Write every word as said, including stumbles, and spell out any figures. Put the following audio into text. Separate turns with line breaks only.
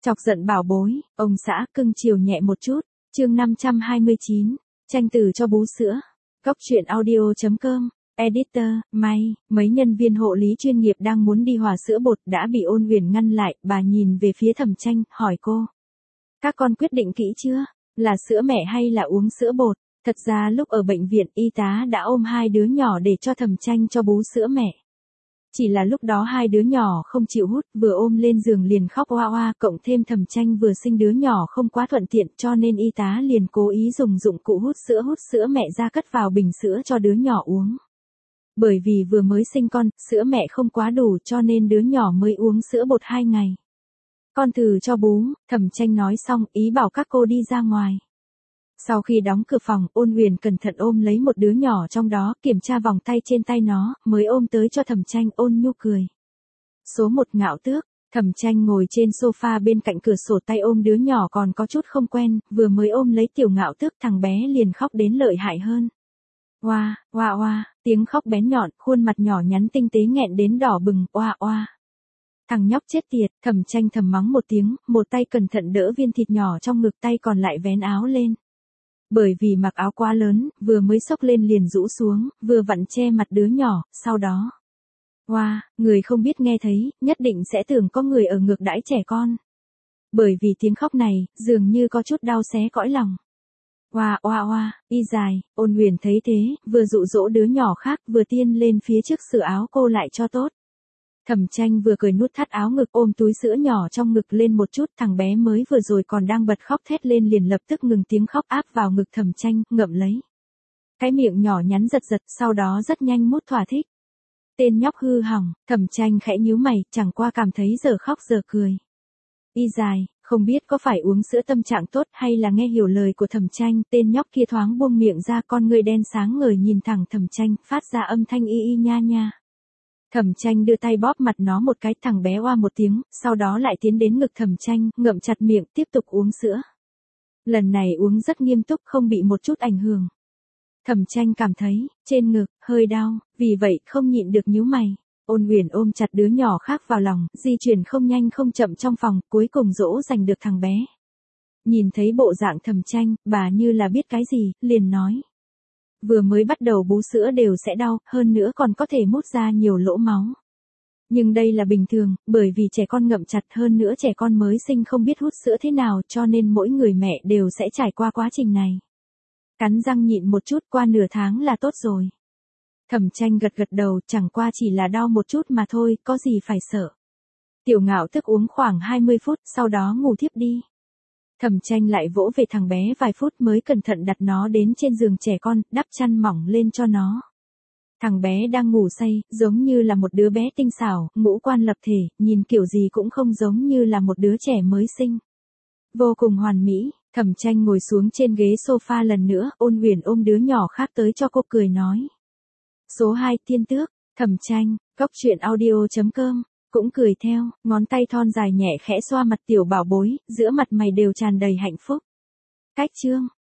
Chọc giận bảo bối, ông xã cưng chiều nhẹ một chút. Chương năm trăm hai mươi chín, tranh từ cho bú sữa. Góc truyện audio chấm com. Editor, may, mấy nhân viên hộ lý chuyên nghiệp đang muốn đi hòa sữa bột đã bị Ôn Huyền ngăn lại, bà nhìn về phía Thẩm Tranh, hỏi cô. Các con quyết định kỹ chưa? Là sữa mẹ hay là uống sữa bột? Thật ra lúc ở bệnh viện y tá đã ôm hai đứa nhỏ để cho Thẩm Tranh cho bú sữa mẹ. Chỉ là lúc đó hai đứa nhỏ không chịu hút, vừa ôm lên giường liền khóc oa oa, cộng thêm Thẩm Tranh vừa sinh đứa nhỏ không quá thuận tiện cho nên y tá liền cố ý dùng dụng cụ hút sữa hút sữa mẹ ra cất vào bình sữa cho đứa nhỏ uống. Bởi vì vừa mới sinh con, sữa mẹ không quá đủ cho nên đứa nhỏ mới uống sữa bột hai ngày. Con thử cho bú, Thẩm Tranh nói xong ý bảo các cô đi ra ngoài. Sau khi đóng cửa phòng, Ôn Huyền cẩn thận ôm lấy một đứa nhỏ trong đó, kiểm tra vòng tay trên tay nó, mới ôm tới cho Thẩm Tranh. Ôn nhu cười. Số một Ngạo Tước. Thẩm Tranh ngồi trên sofa bên cạnh cửa sổ, tay ôm đứa nhỏ còn có chút không quen, vừa mới ôm lấy tiểu Ngạo Tước thằng bé liền khóc đến lợi hại hơn. Oa, oa oa, tiếng khóc bén nhọn, khuôn mặt nhỏ nhắn tinh tế nghẹn đến đỏ bừng, oa oa. Thằng nhóc chết tiệt, Thẩm Tranh thầm mắng một tiếng, một tay cẩn thận đỡ viên thịt nhỏ trong ngực, tay còn lại vén áo lên. Bởi vì mặc áo quá lớn, vừa mới xốc lên liền rũ xuống, vừa vặn che mặt đứa nhỏ, sau đó. Oa, wow, người không biết nghe thấy, nhất định sẽ tưởng có người ở ngược đãi trẻ con. Bởi vì tiếng khóc này, dường như có chút đau xé cõi lòng. Oa oa oa, y dài, Ôn Huyền thấy thế, vừa dụ dỗ đứa nhỏ khác, vừa tiên lên phía trước sửa áo cô lại cho tốt. Thẩm Tranh vừa cười nút thắt áo ngực, ôm túi sữa nhỏ trong ngực lên một chút, thằng bé mới vừa rồi còn đang bật khóc thét lên liền lập tức ngừng tiếng khóc, áp vào ngực Thẩm Tranh, ngậm lấy. Cái miệng nhỏ nhắn giật giật, sau đó rất nhanh mút thỏa thích. Tên nhóc hư hỏng, Thẩm Tranh khẽ nhíu mày, chẳng qua cảm thấy giờ khóc giờ cười. Y dài, không biết có phải uống sữa tâm trạng tốt hay là nghe hiểu lời của Thẩm Tranh, tên nhóc kia thoáng buông miệng ra, con ngươi đen sáng ngời nhìn thẳng Thẩm Tranh, phát ra âm thanh y y nha nha. Thẩm Tranh đưa tay bóp mặt nó một cái, thằng bé oa một tiếng, sau đó lại tiến đến ngực Thẩm Tranh, ngậm chặt miệng, tiếp tục uống sữa. Lần này uống rất nghiêm túc, không bị một chút ảnh hưởng. Thẩm Tranh cảm thấy, trên ngực, hơi đau, vì vậy không nhịn được nhíu mày. Ôn Huyền ôm chặt đứa nhỏ khác vào lòng, di chuyển không nhanh không chậm trong phòng, cuối cùng dỗ dành được thằng bé. Nhìn thấy bộ dạng Thẩm Tranh, bà như là biết cái gì, liền nói. Vừa mới bắt đầu bú sữa đều sẽ đau, hơn nữa còn có thể mút ra nhiều lỗ máu. Nhưng đây là bình thường, bởi vì trẻ con ngậm chặt, hơn nữa trẻ con mới sinh không biết hút sữa thế nào cho nên mỗi người mẹ đều sẽ trải qua quá trình này. Cắn răng nhịn một chút, qua nửa tháng là tốt rồi. Thẩm Tranh gật gật đầu, chẳng qua chỉ là đau một chút mà thôi, có gì phải sợ. Tiểu Ngạo Tước uống khoảng hai mươi phút, sau đó ngủ thiếp đi. Thẩm Tranh lại vỗ về thằng bé vài phút mới cẩn thận đặt nó đến trên giường trẻ con, đắp chăn mỏng lên cho nó. Thằng bé đang ngủ say, giống như là một đứa bé tinh xảo, ngũ quan lập thể, nhìn kiểu gì cũng không giống như là một đứa trẻ mới sinh. Vô cùng hoàn mỹ, Thẩm Tranh ngồi xuống trên ghế sofa lần nữa, Ôn Huyền ôm đứa nhỏ khác tới cho cô, cười nói. Số hai Thiên Tước. Thẩm Tranh, góc truyện audio chấm com. Cũng cười theo, ngón tay thon dài nhẹ khẽ xoa mặt tiểu bảo bối, giữa mặt mày đều tràn đầy hạnh phúc. Cách chương.